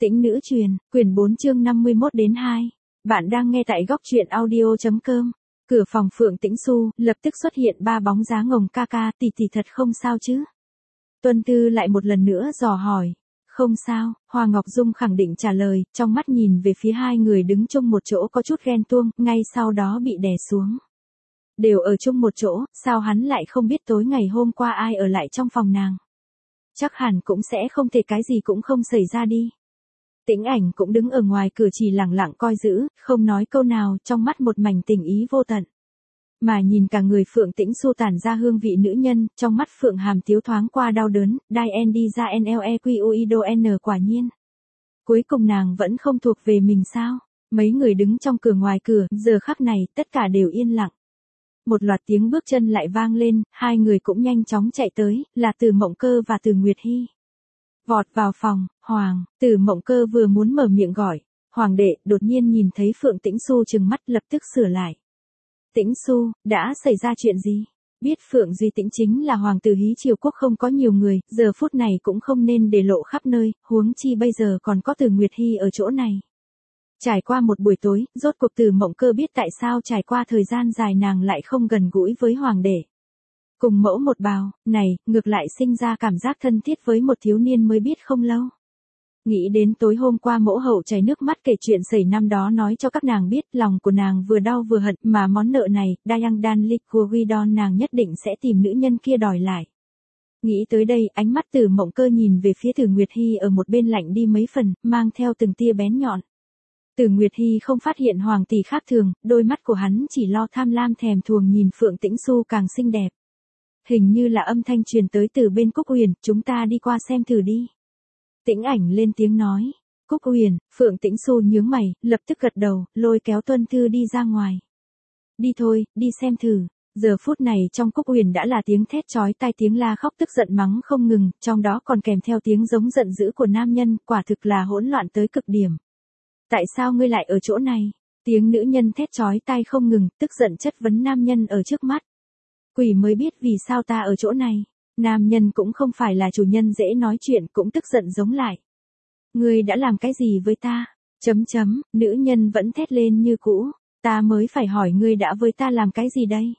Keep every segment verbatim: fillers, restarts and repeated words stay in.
Tĩnh nữ truyền, quyển bốn chương năm mươi mốt đến hai. Bạn đang nghe tại góc truyện audio.com. Cửa phòng Phượng Tĩnh Xu, lập tức xuất hiện ba bóng dáng ngồng ca ca, tỷ tỷ thật không sao chứ? Tuân Tư lại một lần nữa dò hỏi. Không sao, Hoa Ngọc Dung khẳng định trả lời, trong mắt nhìn về phía hai người đứng chung một chỗ có chút ghen tuông, ngay sau đó bị đè xuống. Đều ở chung một chỗ, sao hắn lại không biết tối ngày hôm qua ai ở lại trong phòng nàng? Chắc hẳn cũng sẽ không thể cái gì cũng không xảy ra đi. Tĩnh Ảnh cũng đứng ở ngoài cửa chỉ lặng lặng coi giữ, không nói câu nào, trong mắt một mảnh tình ý vô tận. Mà nhìn cả người Phượng Tĩnh Xu tản ra hương vị nữ nhân, trong mắt Phượng Hàm Tiếu thoáng qua đau đớn, đai en đi ra nlequido n quả nhiên. Cuối cùng nàng vẫn không thuộc về mình sao? Mấy người đứng trong cửa ngoài cửa, giờ khắc này, tất cả đều yên lặng. Một loạt tiếng bước chân lại vang lên, hai người cũng nhanh chóng chạy tới, là Từ Mộng Cơ và Từ Nguyệt Hi. Vọt vào phòng, Hoàng, Từ Mộng Cơ vừa muốn mở miệng gọi, Hoàng đệ, đột nhiên nhìn thấy Phượng Tĩnh Xu trừng mắt lập tức sửa lại. Tĩnh Xu, đã xảy ra chuyện gì? Biết Phượng Duy Tĩnh chính là hoàng tử Hí Triều Quốc không có nhiều người, giờ phút này cũng không nên để lộ khắp nơi, huống chi bây giờ còn có Từ Nguyệt Hi ở chỗ này. Trải qua một buổi tối, rốt cuộc Từ Mộng Cơ biết tại sao trải qua thời gian dài nàng lại không gần gũi với hoàng đệ. Cùng mẫu một bào, này, ngược lại sinh ra cảm giác thân thiết với một thiếu niên mới biết không lâu. Nghĩ đến tối hôm qua mẫu hậu chảy nước mắt kể chuyện xảy năm đó nói cho các nàng biết, lòng của nàng vừa đau vừa hận, mà món nợ này, Dayang Dan Liquidon nàng nhất định sẽ tìm nữ nhân kia đòi lại. Nghĩ tới đây, ánh mắt Từ Mộng Cơ nhìn về phía Từ Nguyệt Hi ở một bên lạnh đi mấy phần, mang theo từng tia bén nhọn. Từ Nguyệt Hi không phát hiện hoàng tỷ khác thường, đôi mắt của hắn chỉ lo tham lam thèm thuồng nhìn Phượng Tĩnh Xu càng xinh đẹp. Hình như là âm thanh truyền tới từ bên Cúc Huyền, chúng ta đi qua xem thử đi. Tĩnh Ảnh lên tiếng nói. Cúc Huyền, Phượng Tĩnh Xu nhướng mày, lập tức gật đầu, lôi kéo Tuân Thư đi ra ngoài. Đi thôi, đi xem thử. Giờ phút này trong Cúc Huyền đã là tiếng thét chói tai, tiếng la khóc tức giận mắng không ngừng, trong đó còn kèm theo tiếng giống giận dữ của nam nhân, quả thực là hỗn loạn tới cực điểm. Tại sao ngươi lại ở chỗ này? Tiếng nữ nhân thét chói tai không ngừng, tức giận chất vấn nam nhân ở trước mắt. Quỷ mới biết vì sao ta ở chỗ này. Nam nhân cũng không phải là chủ nhân dễ nói chuyện, cũng tức giận giống lại. Ngươi đã làm cái gì với ta? Chấm chấm, nữ nhân vẫn thét lên như cũ. Ta mới phải hỏi ngươi đã với ta làm cái gì đây?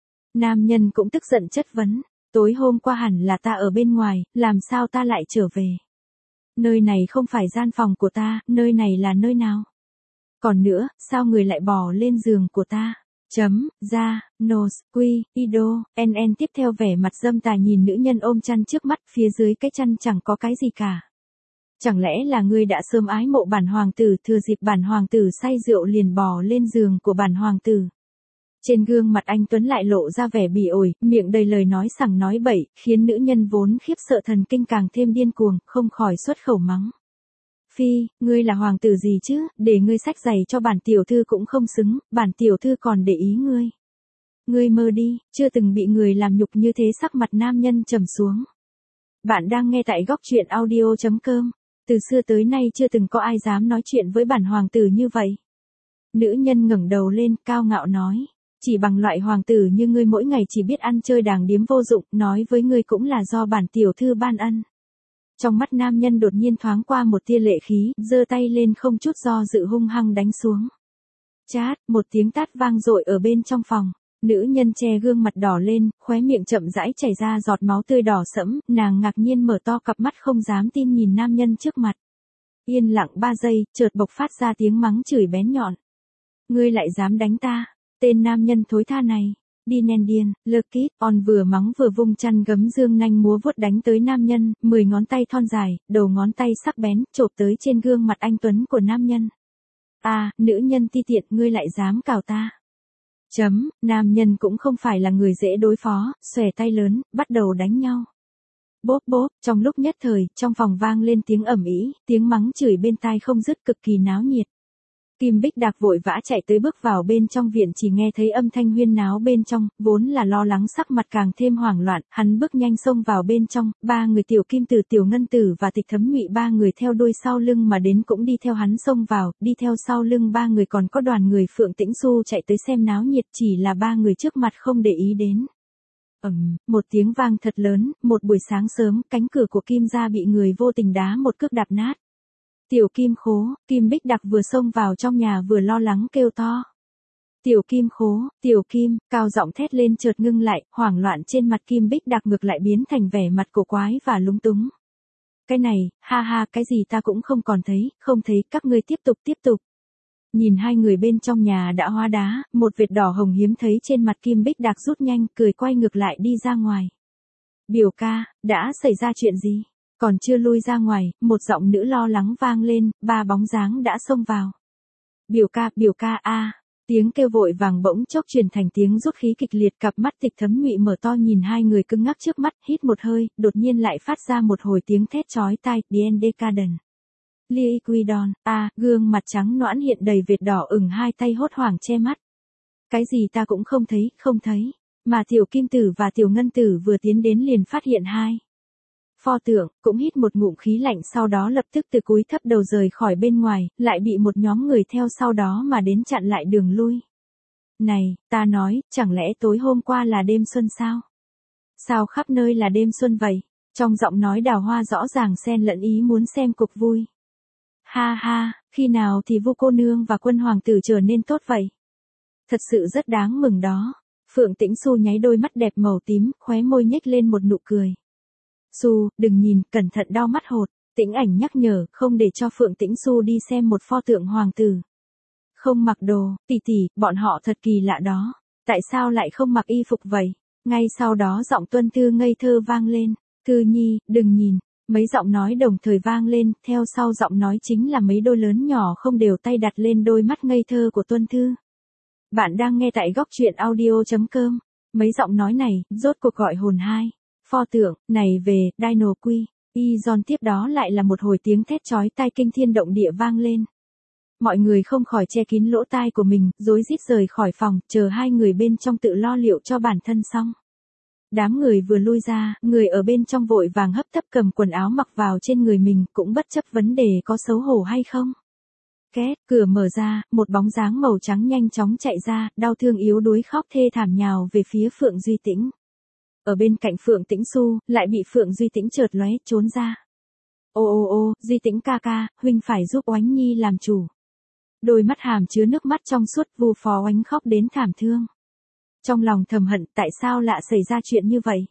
Nam nhân cũng tức giận chất vấn. Tối hôm qua hẳn là ta ở bên ngoài, làm sao ta lại trở về? Nơi này không phải gian phòng của ta, nơi này là nơi nào? Còn nữa, sao người lại bò lên giường của ta? Chấm, ra, nose, quy, ido, nn tiếp theo vẻ mặt dâm tà nhìn nữ nhân ôm chăn trước mắt, phía dưới cái chăn chẳng có cái gì cả. Chẳng lẽ là ngươi đã sớm ái mộ bản hoàng tử, thừa dịp bản hoàng tử say rượu liền bò lên giường của bản hoàng tử? Trên gương mặt anh Tuấn lại lộ ra vẻ bỉ ổi, miệng đầy lời nói sằng nói bậy, khiến nữ nhân vốn khiếp sợ thần kinh càng thêm điên cuồng, không khỏi xuất khẩu mắng. Phi, ngươi là hoàng tử gì chứ, để ngươi xách giày cho bản tiểu thư cũng không xứng, bản tiểu thư còn để ý ngươi. Ngươi mơ đi, chưa từng bị người làm nhục như thế. Sắc mặt nam nhân trầm xuống. Bạn đang nghe tại góc truyện audio.com. Từ xưa tới nay chưa từng có ai dám nói chuyện với bản hoàng tử như vậy. Nữ nhân ngẩng đầu lên, cao ngạo nói. Chỉ bằng loại hoàng tử như ngươi mỗi ngày chỉ biết ăn chơi đàng điếm vô dụng, nói với ngươi cũng là do bản tiểu thư ban ân. Trong mắt nam nhân đột nhiên thoáng qua một tia lệ khí, giơ tay lên không chút do dự hung hăng đánh xuống. Chát, một tiếng tát vang dội ở bên trong phòng. Nữ nhân che gương mặt đỏ lên, khóe miệng chậm rãi chảy ra giọt máu tươi đỏ sẫm, nàng ngạc nhiên mở to cặp mắt không dám tin nhìn nam nhân trước mặt. Yên lặng ba giây, chợt bộc phát ra tiếng mắng chửi bén nhọn. Ngươi lại dám đánh ta, tên nam nhân thối tha này. Đi nền điên, lơ kít, on vừa mắng vừa vung chăn gấm dương nanh múa vuốt đánh tới nam nhân, mười ngón tay thon dài, đầu ngón tay sắc bén, chộp tới trên gương mặt anh Tuấn của nam nhân. À, nữ nhân ti tiện, ngươi lại dám cào ta. Chấm, nam nhân cũng không phải là người dễ đối phó, xòe tay lớn, bắt đầu đánh nhau. Bốp bốp, trong lúc nhất thời, trong phòng vang lên tiếng ầm ĩ, tiếng mắng chửi bên tai không dứt, cực kỳ náo nhiệt. Kim Bích Đạc vội vã chạy tới bước vào bên trong viện, chỉ nghe thấy âm thanh huyên náo bên trong, vốn là lo lắng sắc mặt càng thêm hoảng loạn, hắn bước nhanh xông vào bên trong, ba người Tiểu Kim Tử, Tiểu Ngân Tử và Tịch Thấm Nhụy ba người theo đuôi sau lưng mà đến cũng đi theo hắn xông vào, đi theo sau lưng ba người còn có đoàn người Phượng Tĩnh Xu chạy tới xem náo nhiệt, chỉ là ba người trước mặt không để ý đến. Ầm, một tiếng vang thật lớn, một buổi sáng sớm, cánh cửa của Kim gia bị người vô tình đá một cước đạp nát. Tiểu Kim Khố, Kim Bích Đặc vừa xông vào trong nhà vừa lo lắng kêu to. Tiểu Kim Khố, Tiểu Kim, cao giọng thét lên chợt ngưng lại, hoảng loạn trên mặt Kim Bích Đặc ngược lại biến thành vẻ mặt cổ quái và lúng túng. Cái này, ha ha, cái gì ta cũng không còn thấy, không thấy, các ngươi tiếp tục tiếp tục. Nhìn hai người bên trong nhà đã hóa đá, một vệt đỏ hồng hiếm thấy trên mặt Kim Bích Đặc rút nhanh, cười quay ngược lại đi ra ngoài. Biểu ca, đã xảy ra chuyện gì? Còn chưa lui ra ngoài, một giọng nữ lo lắng vang lên, ba bóng dáng đã xông vào. Biểu ca, biểu ca a. Tiếng kêu vội vàng bỗng chốc truyền thành tiếng rút khí kịch liệt, cặp mắt Tịch Thấm Nhụy mở to nhìn hai người cứng ngắc trước mắt, hít một hơi, đột nhiên lại phát ra một hồi tiếng thét chói tai, The Decadent. Liquidon, a, gương mặt trắng nõn hiện đầy vệt đỏ ửng, hai tay hốt hoảng che mắt. Cái gì ta cũng không thấy, không thấy, mà Tiểu Kim Tử và Tiểu Ngân Tử vừa tiến đến liền phát hiện hai. Pho tượng, cũng hít một ngụm khí lạnh sau đó lập tức từ cúi thấp đầu rời khỏi bên ngoài, lại bị một nhóm người theo sau đó mà đến chặn lại đường lui. Này, ta nói, chẳng lẽ tối hôm qua là đêm xuân sao? Sao khắp nơi là đêm xuân vậy? Trong giọng nói Đào Hoa rõ ràng xen lẫn ý muốn xem cục vui. Ha ha, khi nào thì Vu cô nương và Quân hoàng tử trở nên tốt vậy? Thật sự rất đáng mừng đó. Phượng Tĩnh Xu nháy đôi mắt đẹp màu tím, khóe môi nhếch lên một nụ cười. Xu, đừng nhìn, cẩn thận đau mắt hột. Tĩnh Ảnh nhắc nhở, không để cho Phượng Tĩnh Xu đi xem một pho tượng hoàng tử. Không mặc đồ, tỷ tỷ, bọn họ thật kỳ lạ đó. Tại sao lại không mặc y phục vậy? Ngay sau đó giọng Tuân Thư ngây thơ vang lên. Thư Nhi, đừng nhìn. Mấy giọng nói đồng thời vang lên, theo sau giọng nói chính là mấy đôi lớn nhỏ không đều tay đặt lên đôi mắt ngây thơ của Tuân Thư. Bạn đang nghe tại góc truyện audio chấm com. Mấy giọng nói này, rốt cuộc gọi hồn hai. Pho tượng, này về, Dino Quy. Y Giòn tiếp đó lại là một hồi tiếng thét chói tai kinh thiên động địa vang lên. Mọi người không khỏi che kín lỗ tai của mình, rối rít rời khỏi phòng, chờ hai người bên trong tự lo liệu cho bản thân xong. Đám người vừa lui ra, người ở bên trong vội vàng hấp tấp cầm quần áo mặc vào trên người mình, cũng bất chấp vấn đề có xấu hổ hay không. Két, cửa mở ra, một bóng dáng màu trắng nhanh chóng chạy ra, đau thương yếu đuối khóc thê thảm nhào về phía Phượng Duy Tĩnh. Ở bên cạnh Phượng Tĩnh Xu, lại bị Phượng Duy Tĩnh chợt lóe, trốn ra. Ô ô ô, Duy Tĩnh ca ca, huynh phải giúp Oánh Nhi làm chủ. Đôi mắt hàm chứa nước mắt trong suốt, Vu Phó Oánh khóc đến thảm thương. Trong lòng thầm hận, tại sao lạ xảy ra chuyện như vậy?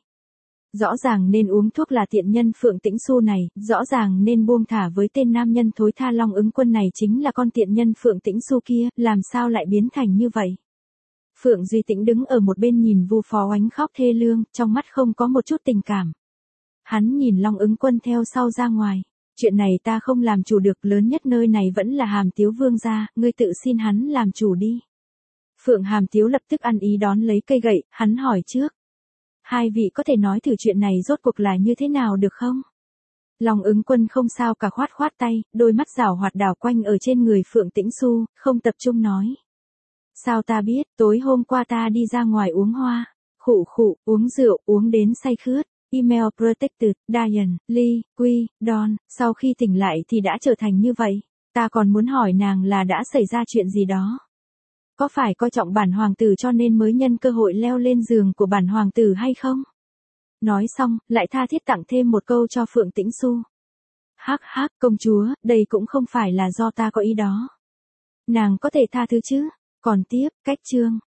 Rõ ràng nên uống thuốc là tiện nhân Phượng Tĩnh Xu này, rõ ràng nên buông thả với tên nam nhân thối tha Long Ứng Quân này chính là con tiện nhân Phượng Tĩnh Xu kia, làm sao lại biến thành như vậy? Phượng Duy Tĩnh đứng ở một bên nhìn Vu Phó Oánh khóc thê lương, trong mắt không có một chút tình cảm. Hắn nhìn Long Ứng Quân theo sau ra ngoài. Chuyện này ta không làm chủ được, lớn nhất nơi này vẫn là Hàm Tiếu vương gia, ngươi tự xin hắn làm chủ đi. Phượng Hàm Tiếu lập tức ăn ý đón lấy cây gậy, hắn hỏi trước. Hai vị có thể nói thử chuyện này rốt cuộc là như thế nào được không? Long Ứng Quân không sao cả khoát khoát tay, đôi mắt rảo hoạt đảo quanh ở trên người Phượng Tĩnh Xu, không tập trung nói. Sao ta biết, tối hôm qua ta đi ra ngoài uống hoa, khụ khụ, uống rượu, uống đến say khướt. Email Protected, Diane, Lee, Quy, Don, sau khi tỉnh lại thì đã trở thành như vậy. Ta còn muốn hỏi nàng là đã xảy ra chuyện gì đó. Có phải coi trọng bản hoàng tử cho nên mới nhân cơ hội leo lên giường của bản hoàng tử hay không? Nói xong, lại tha thiết tặng thêm một câu cho Phượng Tĩnh Xu. Hắc hắc, công chúa, đây cũng không phải là do ta có ý đó. Nàng có thể tha thứ chứ. Còn tiếp, cách chương.